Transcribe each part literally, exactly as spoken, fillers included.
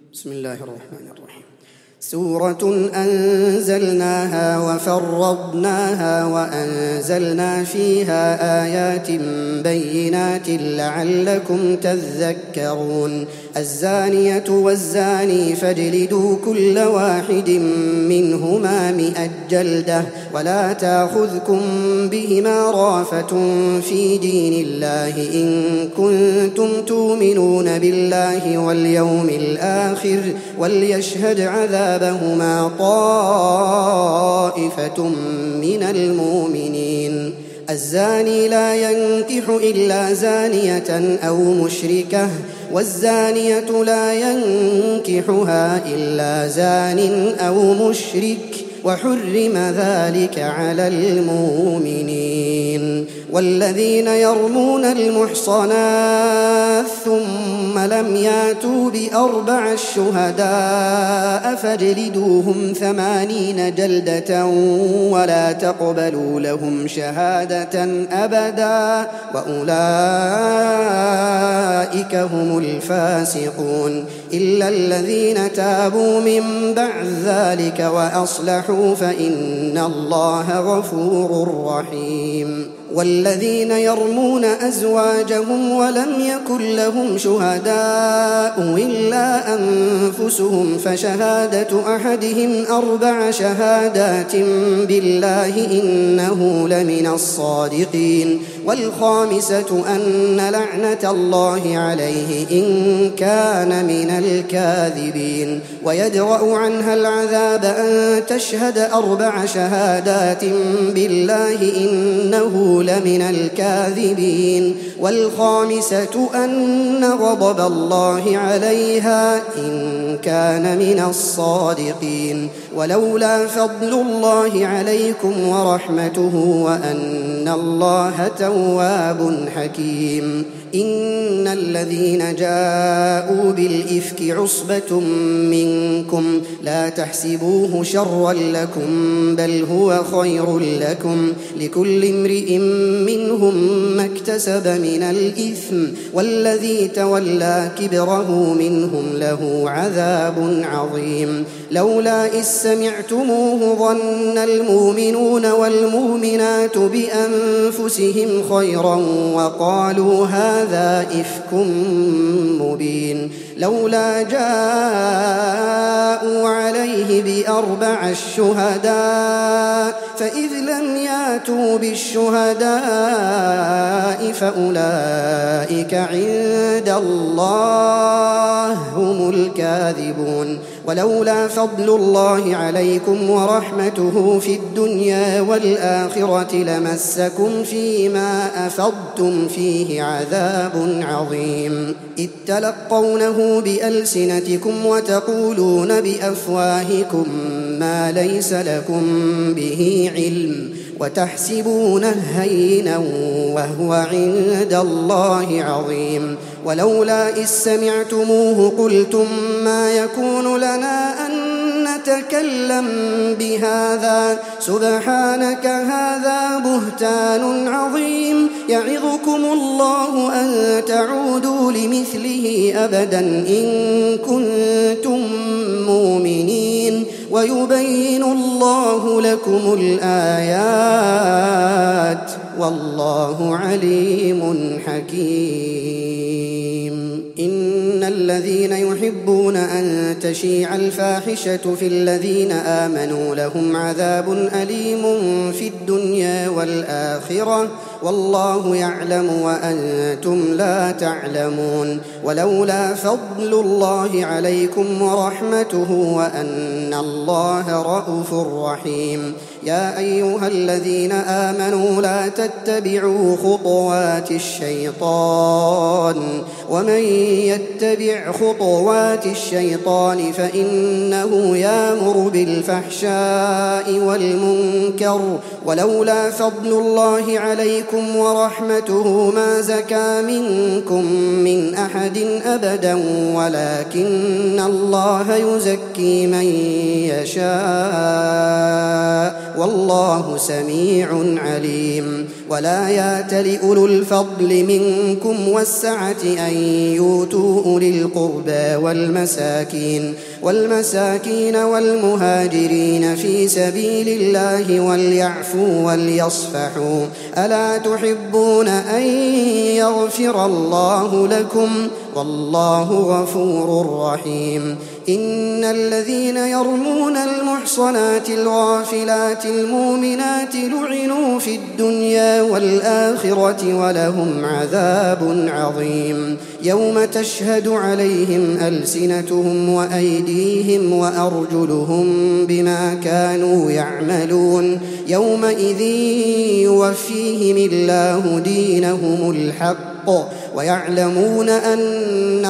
بسم الله الرحمن الرحيم. سورة أنزلناها وفرضناها وأنزلنا فيها آيات بينات لعلكم تذكرون. الزانية والزاني فاجلدوا كل واحد منهما مئة جلدة ولا تأخذكم بهما رأفة في دين الله إن كنتم تؤمنون بالله واليوم الآخر وليشهد عذابهما طائفة من المؤمنين. الزاني لا ينكح إلا زانية أو مشركة والزانية لا ينكحها إلا زان أو مشرك وحرم ذلك على المؤمنين. والذين يرمون المحصنات ثم لم ياتوا بأربع شهداء فاجلدوهم ثمانين جلدة ولا تقبلوا لهم شهادة أبدا وأولئك هم الفاسقون إلا الذين تابوا من بعد ذلك وأصلحوا فإن الله غفور رحيم. والذين يرمون أزواجهم ولم يكن لهم شهداء إلا أنفسهم فشهادة أحدهم أربع شهادات بالله إنه لمن الصادقين والخامسة أن لعنة الله عليه إن كان من الكاذبين ويدرأ عنها العذاب أن تشهد أربع شهادات بالله إنه لمن الكاذبين والخامسة أن غضب الله عليها إن كان من الصادقين ولولا فضل الله عليكم ورحمته وأن الله تواب حكيم. إن الذين جاءوا بالإفك عصبة منكم لا تحسبوه شرا لكم بل هو خير لكم لكل امرئ منهم ما اكتسب من الإثم والذي تولى كبره منهم له عذاب عظيم. لولا إذ سمعتموه ظن المؤمنون والمؤمنات بأنفسهم خيرا وقالوا هذا إفك مبين. لولا جاءوا عليه بأربع شهداء فإذ لم ياتوا بالشهداء فأولئك عند الله هم الكاذبون. ولولا فضل الله عليكم ورحمته في الدنيا والآخرة لمسكم فيما أفضتم فيه عذاب عظيم. إذ تلقونه بألسنتكم وتقولون بأفواهكم ما ليس لكم به علم وتحسبونه هينا وهو عند الله عظيم. ولولا إذ سمعتموه قلتم ما يكون لنا أن نتكلم بهذا سبحانك هذا بهتان عظيم. يعظكم الله أن تعودوا لمثله أبدا إن كنتم مؤمنين ويبين الله لكم الآيات والله عليم حكيم. إن الذين يحبون أن تشيع الفاحشة في الذين آمنوا لهم عذاب أليم في الدنيا والآخرة والله يعلم وأنتم لا تعلمون. ولولا فضل الله عليكم ورحمته وأن الله رءوف رحيم. يا أيها الذين آمنوا لا تتبعوا خطوات الشيطان ومن يتبع خطوات الشيطان فإنه يأمر بالفحشاء والمنكر ولولا فضل الله عليكم ورحمته ما زكى منكم من أحد أبدا ولكن الله يزكي من يشاء والله سميع عليم. ولا يات لأولو الفضل منكم والسعة أن يؤتوا أولي القربى والمساكين والمساكين والمهاجرين في سبيل الله وليعفوا وليصفحوا ألا تحبون أن يغفر الله لكم والله غفور رحيم إن الذين يرمون المحصنات الغافلات المؤمنات لعنوا في الدنيا والآخرة ولهم عذاب عظيم يوم تشهد عليهم ألسنتهم وأيديهم وأرجلهم بما كانوا يعملون يومئذ يوفيهم الله دينهم الحق ويعلمون أن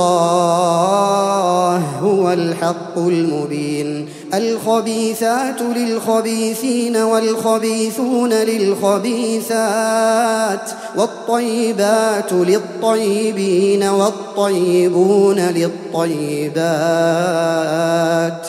الله هو الحق المبين الخبيثات للخبيثين والخبيثون للخبيثات والطيبات للطيبين والطيبون للطيبات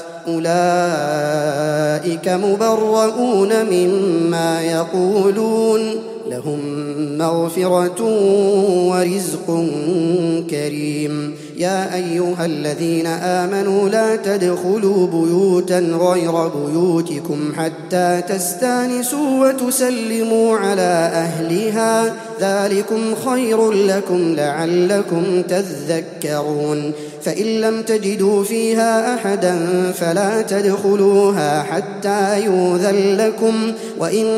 أولئك مبرؤون مما يقولون لهم مغفرة ورزق كريم يا أيها الذين آمنوا لا تدخلوا بيوتا غير بيوتكم حتى تستانسوا وتسلموا على أهلها ذلكم خير لكم لعلكم تذكرون فإن لم تجدوا فيها أحدا فلا تدخلوها حتى يؤذن لكم وإن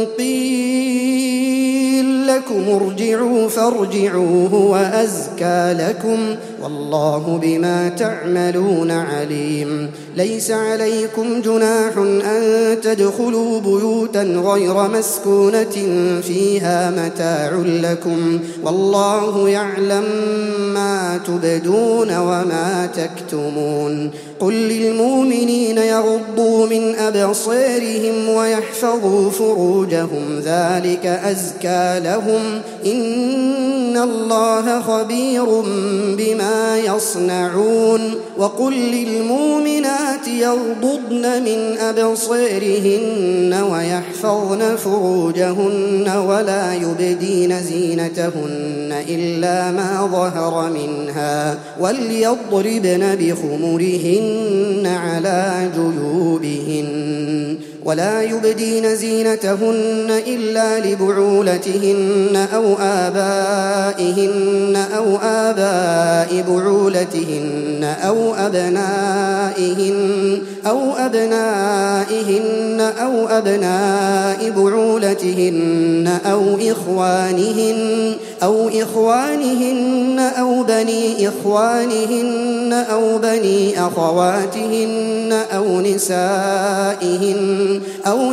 قيل لكم ارجعوا فارجعوا هو أزكى لكم والله بما تعملون عليم ليس عليكم جناح أن تدخلوا بيوتا غير مسكونة فيها متاع لكم والله يعلم ما تبدون وما تكتمون قل للمؤمنين يغضوا من أبصارهم ويحفظوا فروجهم ذلك أزكى لهم إن الله خبير بما يصنعون وقل للمؤمنات يغضضن من أبصارهن ويحفظن فروجهن ولا يبدين زينتهن إلا ما ظهر منها وليضربن بخمرهن على جيوبهن ولا يبدين زينتهن إلا لبعولتهن أو آبائهن أو آباء بعولتهن أو أبنائهن أو أبنائهن أو أبناء بعولتهن أو إخوانهن أو إخوانهن أو بني إخوانهن أو بني أخواتهن أو نسائهن أو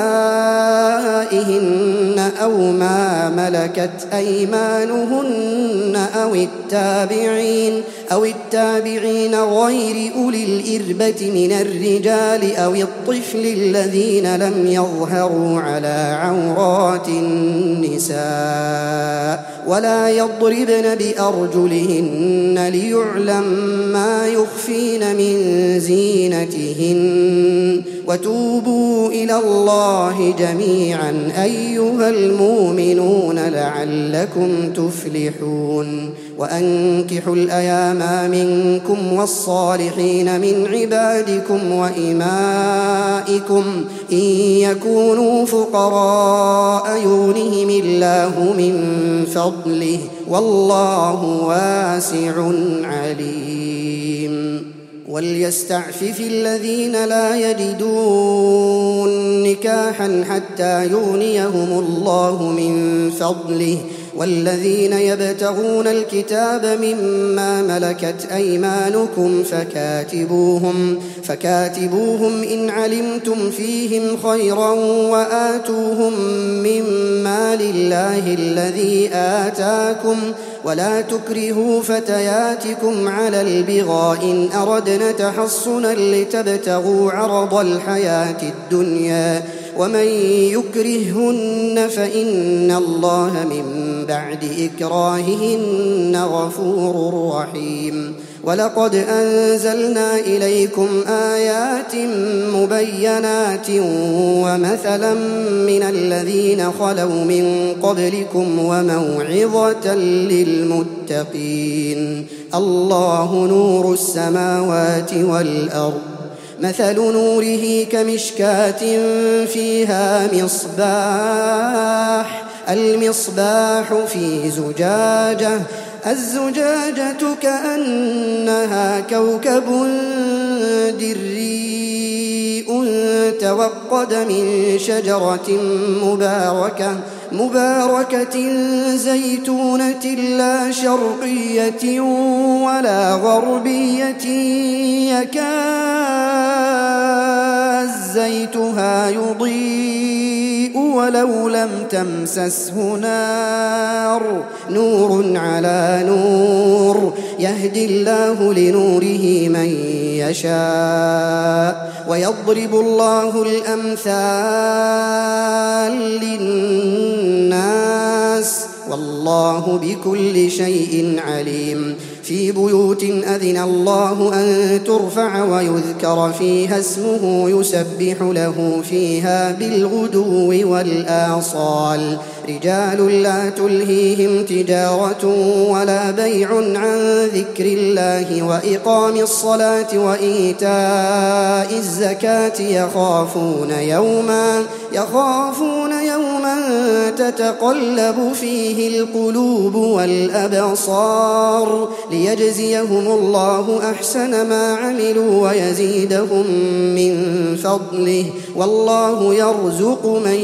نسائهن أو ما ملكت أيمانهن أو التابعين أو التابعين غير أولي الإربة من الرجال أو الطفل الذين لم يظهروا على عورات النساء ولا يضربن بأرجلهن ليعلم ما يخفين من زينتهن وتوبوا إلى الله جميعا أيها المؤمنون لعلكم تفلحون وأنكحوا الأيام منكم والصالحين من عبادكم وإمائكم إن يكونوا فقراء يغنهم الله من فضله والله واسع عليم وليستعفف الذين لا يجدون نكاحا حتى يغنيهم الله من فضله والذين يبتغون الكتاب مما ملكت أيمانكم فكاتبوهم فكاتبوهم إن علمتم فيهم خيرا وآتوهم مما لله الذي آتاكم ولا تكرهوا فتياتكم على البغاء إن أردنا تحصنا لتبتغوا عرض الحياة الدنيا ومن يكرههن فإن الله من بعد إكراههن غفور رحيم ولقد أنزلنا إليكم آيات مبينات ومثلا من الذين خلوا من قبلكم وموعظة للمتقين. الله نور السماوات والأرض، مثل نوره كمشكاة فيها مصباح، المصباح في زجاجة، الزجاجة كأنها كوكب دري توقد من شجرة مباركة مباركة زيتونة لا شرقية ولا غربية يكاد زيتها يضيء ولو لم تمسسه نار، نور على نور، يهدي الله لنوره من يشاء ويضرب الله الأمثال للناس والله بكل شيء عليم. في بيوت أذن الله أن ترفع ويذكر فيها اسمه يسبح له فيها بالغدو والآصال، رجال لا تلهيهم تجارة ولا بيع عن ذكر الله وإقام الصلاة وإيتاء الزكاة يخافون يوما يخافون يوما تتقلب فيه القلوب والأبصار، ليجزيهم الله أحسن ما عملوا ويزيدهم من فضله، والله يرزق من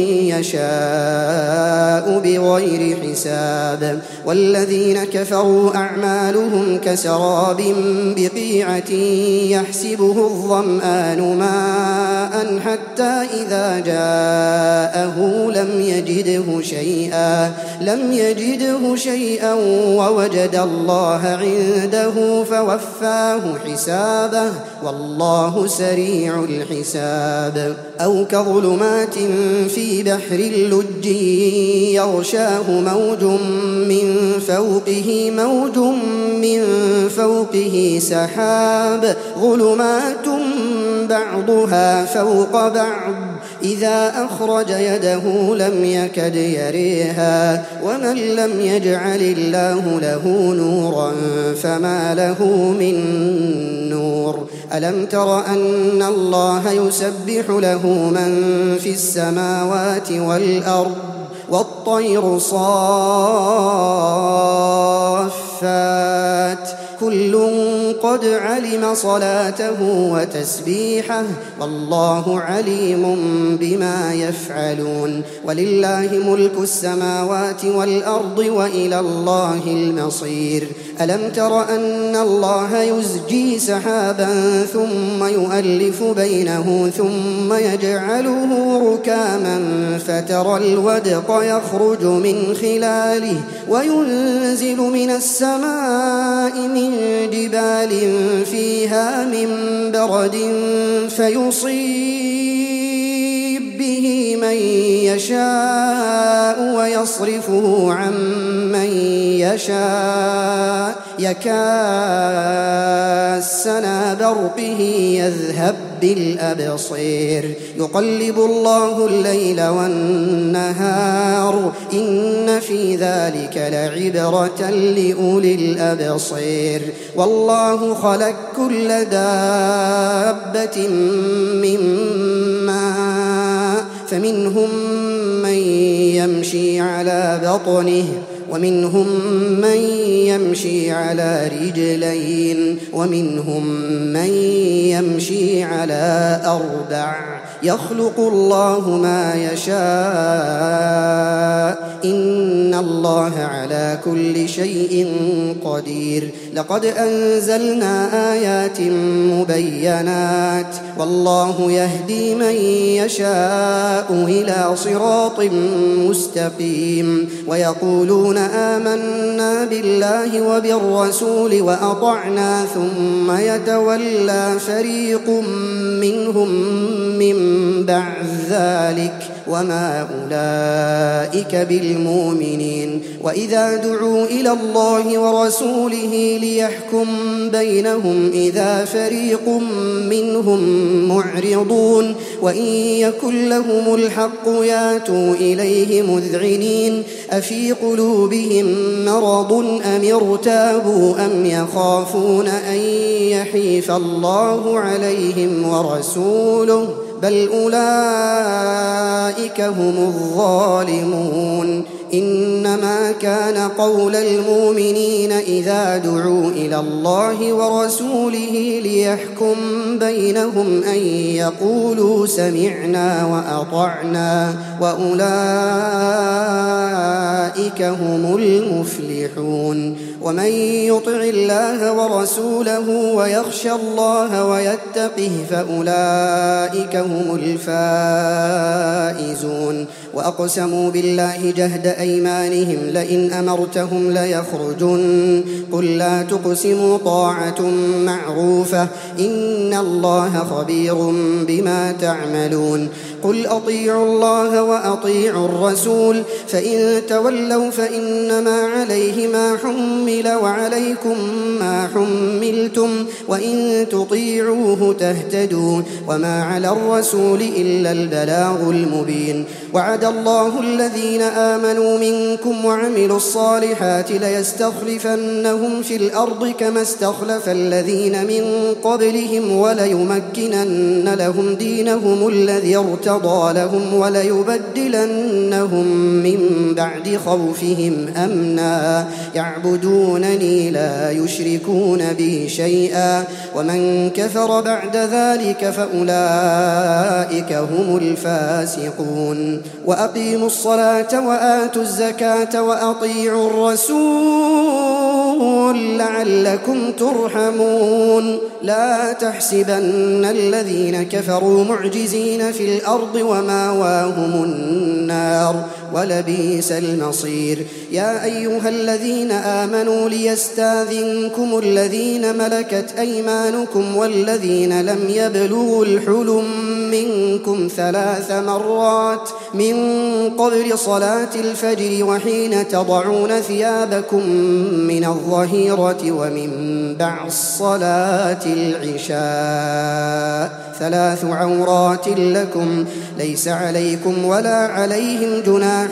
يشاء بغير حساب. والذين كفروا أعمالهم كسراب بقيعة يحسبه الظمآن ماء حتى إذا جاءه لم يجده شيئا لم يجده شيئا ووجد الله عنده فوفاه حسابه والله سريع الحساب. أو كظلمات في بحر اللج يغشاه موج من فوقه موج من فوقه سحاب، ظلمات بعضها فوق بعض إذا أخرج يده لم يكد يريها، ومن لم يجعل الله له نورا فما له من نور. ألم تر أن الله يسبح له من في السماوات والأرض والطير صافات كل قد علم صلاته وتسبيحه والله عليم بما يفعلون. ولله ملك السماوات والأرض وإلى الله المصير. ألم تر أن الله يزجي سحابا ثم يؤلف بينه ثم يجعله ركاما فترى الودق يخرج من خلاله وينزل من السماء من جبال فيها من برد فيصيب به من يشاء ويصرفه عن من يشاء يكاد سنا برقه يذهب بالأبصير، يقلب الله الليل والنهار إن في ذلك لعبرة لأولي الأبصير. والله خلق كل دابة من ماء فمنهم من يمشي على بطنه ومنهم من يمشي على رجلين ومنهم من يمشي على أربع، يخلق الله ما يشاء إن الله على كل شيء قدير. لقد أنزلنا آيات مبينات والله يهدي من يشاء إلى صراط مستقيم. ويقولون آمنا بالله وبالرسول وأطعنا ثم يتولى فريق منهم من بعد ذلك وما أولئك بالمؤمنين وإذا دعوا إلى الله ورسوله ليحكم بينهم إذا فريق منهم معرضون وإن يكن لهم الحق ياتوا إليه مذعنين أفي قلوبهم مرض أم ارتابوا أم يخافون أن يحيف الله عليهم ورسوله بل أولئك هم الظالمون إنما كان قول المؤمنين إذا دعوا إلى الله ورسوله ليحكم بينهم أن يقولوا سمعنا وأطعنا وأولئك هم المفلحون ومن يطع الله ورسوله ويخشى الله ويتقه فأولئك هم الفائزون وأقسموا بالله جهد أيمانهم لئن أمرتهم ليخرجن قل لا تقسموا طاعة معروفة إن الله خبير بما تعملون قل أطيعوا الله وأطيعوا الرسول فإن تولوا فإنما عليه ما حمل وعليكم ما حملتم وإن تطيعوه تهتدوا وما على الرسول إلا البلاغ المبين وعد الله الذين آمنوا منكم وعملوا الصالحات ليستخلفنهم في الأرض كما استخلف الذين من قبلهم وليمكنن لهم دينهم الذي ارتضى لهم وليبدلنهم من بعد خوفهم أمنا يعبدونني لا يشركون بي شيئا ومن كفر بعد ذلك فأولئك هم الفاسقون وأقيموا الصلاة وآتوا الزكاة وأطيعوا الرسول لعلكم ترحمون لا تحسبن الذين كفروا معجزين في الأرض وماواهم النار ولبئس المصير يا أيها الذين آمنوا ليستاذنكم الذين ملكت أيمانكم والذين لم يبلغوا الحلم منكم ثلاث مرات من قبل صلاة الفجر وحين تضعون ثيابكم من الظهيرة ومن بعد صلاة العشاء ثلاث عورات لكم ليس عليكم ولا عليهم جناح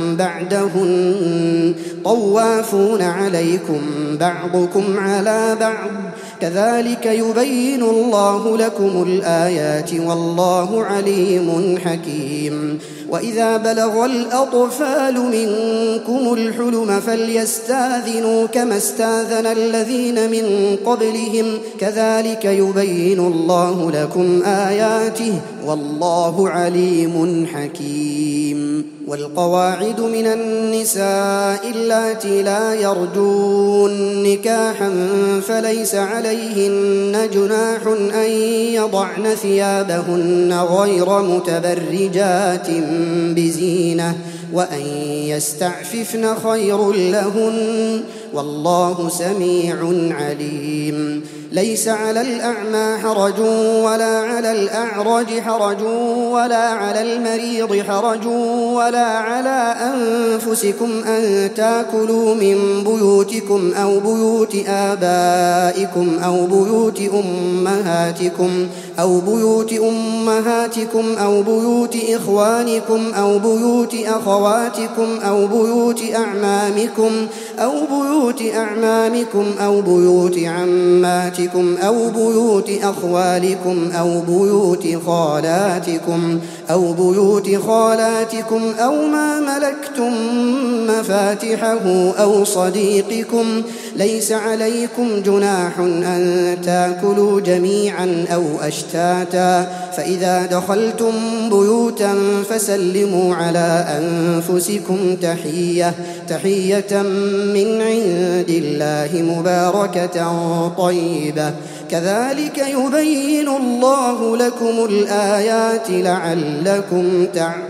بعدهن طوافون عليكم بعضكم على بعض كذلك يبين الله لكم الآيات والله عليم حكيم وإذا بلغ الأطفال منكم الحلم فليستاذنوا كما استاذن الذين من قبلهم كذلك يبين الله لكم آياته والله عليم حكيم والقواعد من النساء اللاتي لا يرجون نكاحا فليس عليهن جناح أن يضعن ثيابهن غير متبرجات بزينة وأن يستعففن خير لهن والله سميع عليم ليس على الأعمى حرج ولا على الأعرج حرج ولا على المريض حرج ولا على أنفسكم أن تأكلوا من بيوتكم أو بيوت آبائكم أو بيوت أمهاتكم أو بيوت أمهاتكم أو بيوت إخوانكم أو بيوت أخواتكم أو بيوت أعمامكم أو بيوت أعمامكم أو بيوت عماتكم أو بيوت أخوالكم أو بيوت خالاتكم أو بيوت خالاتكم أو ما ملكتم مفاتحه أو صديقكم ليس عليكم جناح أن تأكلوا جميعا أو أشتاتا فإذا دخلتم بيوتا فسلموا على أنفسكم تحية تحية من عند الله مباركة طيبة كذلك يبين الله لكم الآيات لعلكم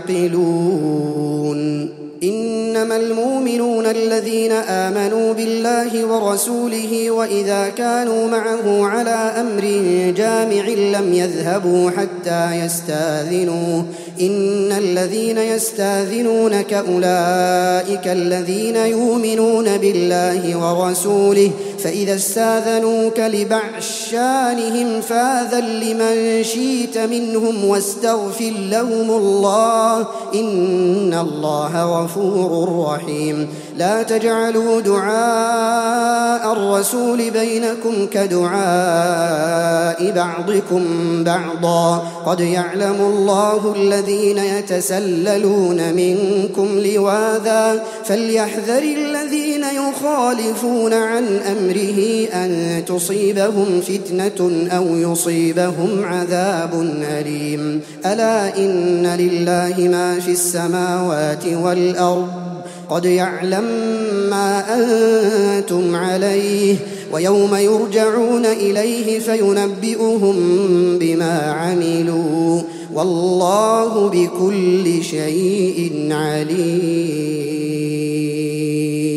تعقلون إنما المؤمنون الذين آمنوا بالله ورسوله وإذا كانوا معه على أمر جامع لم يذهبوا حتى يستاذنوه إن الذين يستاذنونك أولئك الذين يؤمنون بالله ورسوله فإذا استاذنوك لبعض شانهم فاذن لمن شئت منهم واستغفر لهم الله إن الله غفور رحيم. لا تجعلوا دعاء الرسول بينكم كدعاء بعضكم بعضا قد يعلم الله الذين يتسللون منكم لواذا فليحذر الذين يخالفون عن أمره أن تصيبهم فتنة أو يصيبهم عذاب أليم. ألا إن لله ما في السماوات والأرض قد يعلم ما أنتم عليه ويوم يرجعون إليه فينبئهم بما عملوا والله بكل شيء عليم.